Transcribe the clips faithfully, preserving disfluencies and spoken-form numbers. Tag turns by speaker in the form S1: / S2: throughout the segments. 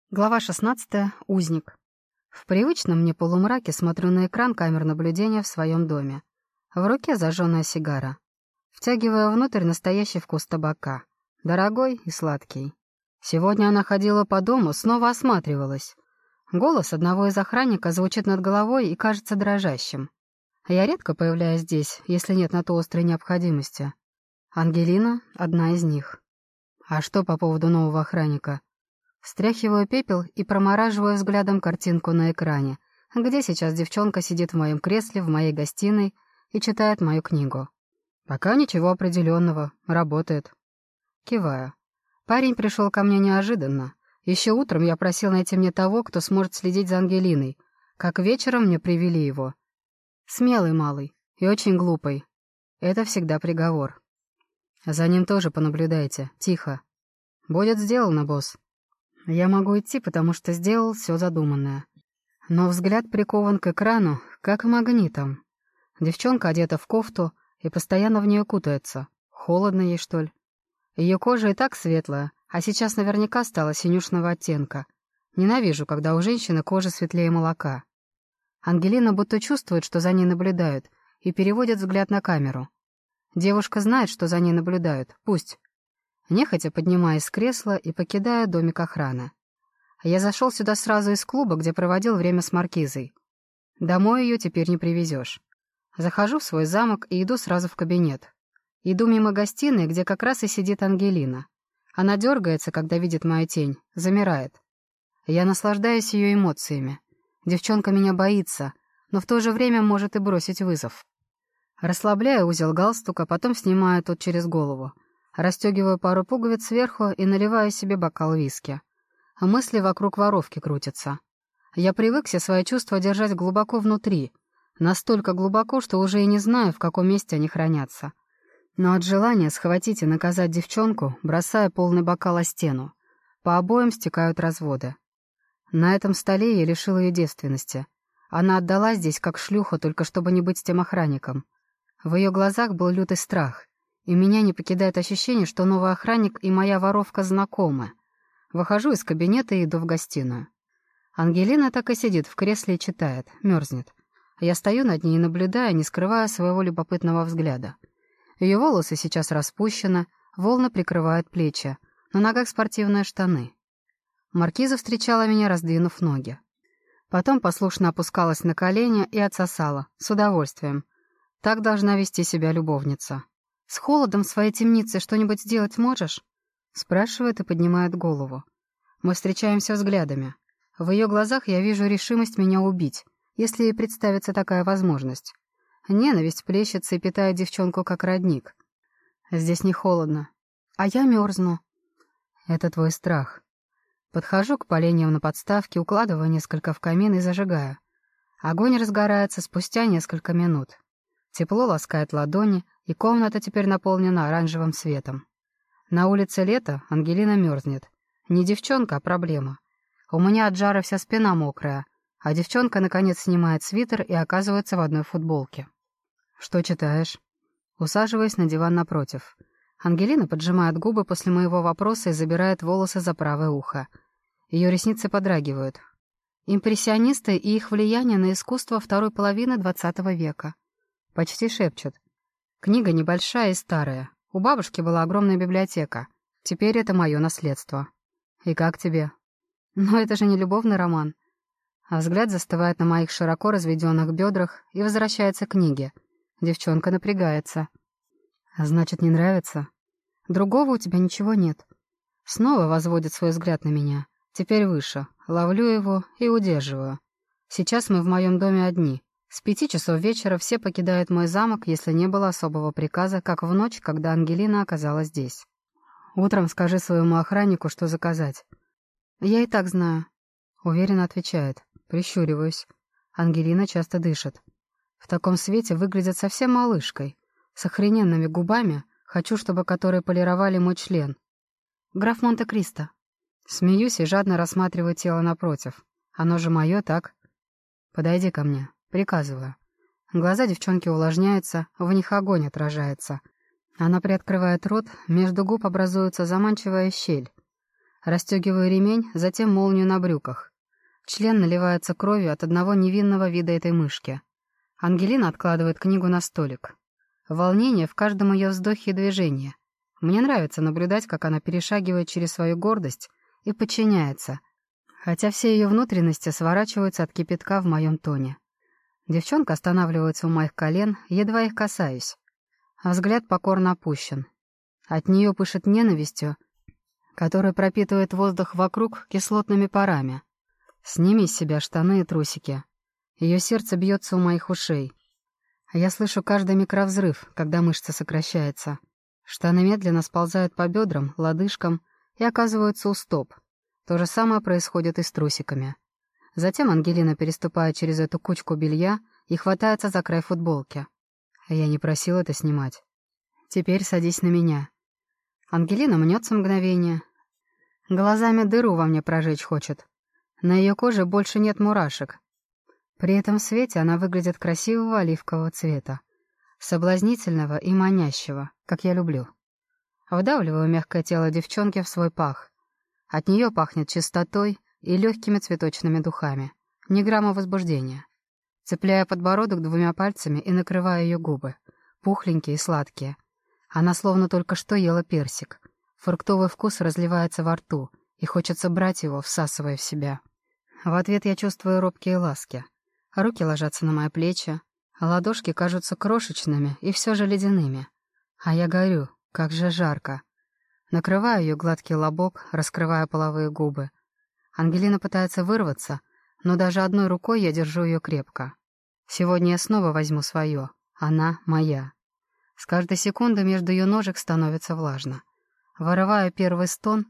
S1: Глава шестнадцатая. Узник. В привычном мне полумраке смотрю на экран камер наблюдения в своем доме. В руке зажженная сигара. Втягивая внутрь настоящий вкус табака. Дорогой и сладкий. Сегодня она ходила по дому, снова осматривалась. Голос одного из охранника звучит над головой и кажется дрожащим. Я редко появляюсь здесь, если нет на то острой необходимости. Ангелина — одна из них. А что по поводу нового охранника? Стряхиваю пепел и промораживаю взглядом картинку на экране, где сейчас девчонка сидит в моем кресле в моей гостиной и читает мою книгу. Пока ничего определенного, работает. Киваю. Парень пришел ко мне неожиданно. Еще утром я просил найти мне того, кто сможет следить за Ангелиной, как вечером мне привели его. Смелый малый и очень глупый. Это всегда приговор. За ним тоже понаблюдайте, тихо. Будет сделано, босс. Я могу идти, потому что сделал все задуманное. Но взгляд прикован к экрану, как магнитом. Девчонка одета в кофту и постоянно в нее кутается. Холодно ей, что ли? Ее кожа и так светлая, а сейчас наверняка стала синюшного оттенка. Ненавижу, когда у женщины кожа светлее молока. Ангелина будто чувствует, что за ней наблюдают, и переводит взгляд на камеру. Девушка знает, что за ней наблюдают. Пусть. Нехотя поднимаясь с кресла и покидая домик охраны. Я зашел сюда сразу из клуба, где проводил время с Маркизой. Домой ее теперь не привезешь. Захожу в свой замок и иду сразу в кабинет. Иду мимо гостиной, где как раз и сидит Ангелина. Она дергается, когда видит мою тень, замирает. Я наслаждаюсь ее эмоциями. Девчонка меня боится, но в то же время может и бросить вызов. Расслабляю узел галстука, потом снимаю тот через голову. Расстегиваю пару пуговиц сверху и наливаю себе бокал виски. Мысли вокруг воровки крутятся. Я привык все свои чувства держать глубоко внутри. Настолько глубоко, что уже и не знаю, в каком месте они хранятся. Но от желания схватить и наказать девчонку, бросая полный бокал о стену. По обоим стекают разводы. На этом столе я лишил ее девственности. Она отдала здесь как шлюха, только чтобы не быть с тем охранником. В ее глазах был лютый страх. И меня не покидает ощущение, что новый охранник и моя воровка знакомы. Выхожу из кабинета и иду в гостиную. Ангелина так и сидит в кресле и читает, мерзнет. Я стою над ней и наблюдаю, не скрывая своего любопытного взгляда. Ее волосы сейчас распущены, волны прикрывают плечи, на ногах спортивные штаны. Маркиза встречала меня, раздвинув ноги. Потом послушно опускалась на колени и отсосала, с удовольствием. Так должна вести себя любовница. «С холодом в своей темнице что-нибудь сделать можешь?» Спрашивает и поднимает голову. Мы встречаемся взглядами. В ее глазах я вижу решимость меня убить, если ей представится такая возможность. Ненависть плещется и питает девчонку как родник. Здесь не холодно. А я мерзну. Это твой страх. Подхожу к поленьям на подставке, укладываю несколько в камин и зажигаю. Огонь разгорается спустя несколько минут. Тепло ласкает ладони, и комната теперь наполнена оранжевым светом. На улице лето, Ангелина мерзнет. Не девчонка, а проблема. У меня от жара вся спина мокрая, а девчонка, наконец, снимает свитер и оказывается в одной футболке. «Что читаешь?» Усаживаясь на диван напротив. Ангелина поджимает губы после моего вопроса и забирает волосы за правое ухо. Ее ресницы подрагивают. Импрессионисты и их влияние на искусство второй половины двадцатого века. Почти шепчет. Книга небольшая и старая. У бабушки была огромная библиотека. Теперь это мое наследство. И как тебе? Но это же не любовный роман. А взгляд застывает на моих широко разведенных бедрах и возвращается к книге. Девчонка напрягается. Значит, не нравится? Другого у тебя ничего нет. Снова возводит свой взгляд на меня. Теперь выше. Ловлю его и удерживаю. Сейчас мы в моем доме одни. С пяти часов вечера все покидают мой замок, если не было особого приказа, как в ночь, когда Ангелина оказалась здесь. Утром скажи своему охраннику, что заказать. Я и так знаю. Уверенно отвечает. Прищуриваюсь. Ангелина часто дышит. В таком свете выглядит совсем малышкой. С охрененными губами, хочу, чтобы которые полировали мой член. Граф Монте-Кристо. Смеюсь и жадно рассматриваю тело напротив. Оно же мое, так? Подойди ко мне. Приказываю. Глаза девчонки увлажняются, в них огонь отражается. Она приоткрывает рот, между губ образуется заманчивая щель. Расстегиваю ремень, затем молнию на брюках. Член наливается кровью от одного невинного вида этой мышки. Ангелина откладывает книгу на столик. Волнение в каждом ее вздохе и движении. Мне нравится наблюдать, как она перешагивает через свою гордость и подчиняется, хотя все ее внутренности сворачиваются от кипятка в моем тоне. Девчонка останавливается у моих колен, едва их касаюсь. А взгляд покорно опущен. От нее пышет ненавистью, которая пропитывает воздух вокруг кислотными парами. Сними с себя штаны и трусики. Ее сердце бьется у моих ушей. Я слышу каждый микровзрыв, когда мышца сокращается. Штаны медленно сползают по бедрам, лодыжкам и оказываются у стоп. То же самое происходит и с трусиками. Затем Ангелина переступает через эту кучку белья и хватается за край футболки. Я не просил это снимать. Теперь садись на меня. Ангелина мнется мгновение. Глазами дыру во мне прожечь хочет. На ее коже больше нет мурашек. При этом свете она выглядит красивого оливкового цвета. Соблазнительного и манящего, как я люблю. Вдавливаю мягкое тело девчонки в свой пах. От нее пахнет чистотой и легкими цветочными духами. Ни грамма возбуждения. Цепляю подбородок двумя пальцами и накрываю ее губы. Пухленькие и сладкие. Она словно только что ела персик. Фруктовый вкус разливается во рту, и хочется брать его, всасывая в себя. В ответ я чувствую робкие ласки. Руки ложатся на мои плечи, а ладошки кажутся крошечными и все же ледяными. А я горю, как же жарко. Накрываю ее гладкий лобок, раскрывая половые губы. Ангелина пытается вырваться, но даже одной рукой я держу ее крепко. Сегодня я снова возьму свое. Она моя. С каждой секунды между ее ножек становится влажно. Вырываю первый стон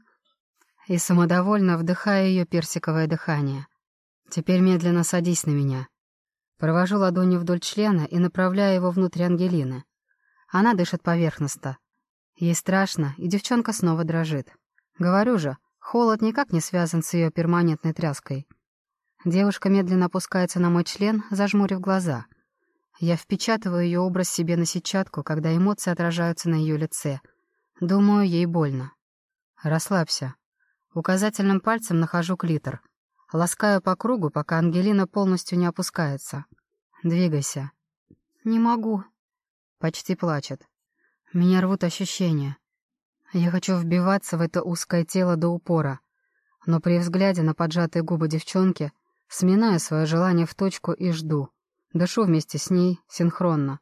S1: и самодовольно вдыхаю ее персиковое дыхание. Теперь медленно садись на меня. Провожу ладонью вдоль члена и направляю его внутрь Ангелины. Она дышит поверхностно. Ей страшно, и девчонка снова дрожит. Говорю же, холод никак не связан с ее перманентной тряской. Девушка медленно опускается на мой член, зажмурив глаза. Я впечатываю ее образ себе на сетчатку, когда эмоции отражаются на ее лице. Думаю, ей больно. Расслабься. Указательным пальцем нахожу клитор. Ласкаю по кругу, пока Ангелина полностью не опускается. Двигайся. Не могу. Почти плачет. Меня рвут ощущения. Я хочу вбиваться в это узкое тело до упора. Но при взгляде на поджатые губы девчонки сминаю свое желание в точку и жду. Дышу вместе с ней, синхронно.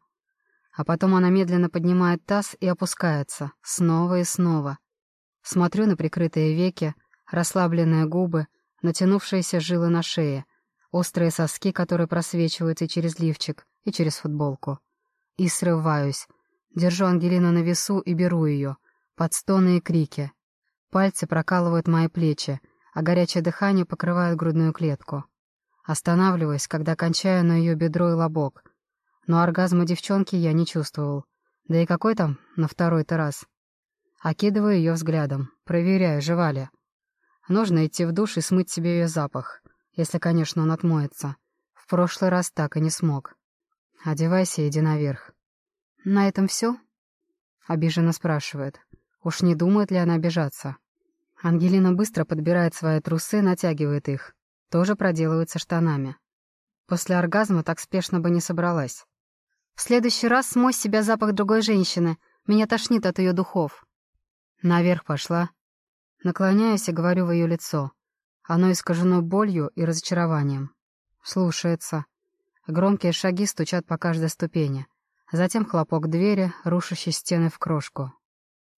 S1: А потом она медленно поднимает таз и опускается. Снова и снова. Смотрю на прикрытые веки, расслабленные губы, натянувшиеся жилы на шее, острые соски, которые просвечивают и через лифчик, и через футболку. И срываюсь. Держу Ангелину на весу и беру ее. Под стоны и крики. Пальцы прокалывают мои плечи, а горячее дыхание покрывает грудную клетку. Останавливаюсь, когда кончаю на ее бедро и лобок. Но оргазма девчонки я не чувствовал. Да и какой там на второй-то раз. Окидываю ее взглядом, проверяю, жива ли. Нужно идти в душ и смыть себе ее запах, если, конечно, он отмоется. В прошлый раз так и не смог. Одевайся и иди наверх. «На этом все?» — обиженно спрашивает. Уж не думает ли она обижаться? Ангелина быстро подбирает свои трусы, натягивает их. Тоже проделывается штанами. После оргазма так спешно бы не собралась. «В следующий раз смой с себя запах другой женщины. Меня тошнит от ее духов». «Наверх пошла». Наклоняюсь и говорю в ее лицо. Оно искажено болью и разочарованием. Слушается. Громкие шаги стучат по каждой ступени. Затем хлопок двери, рушащей стены в крошку.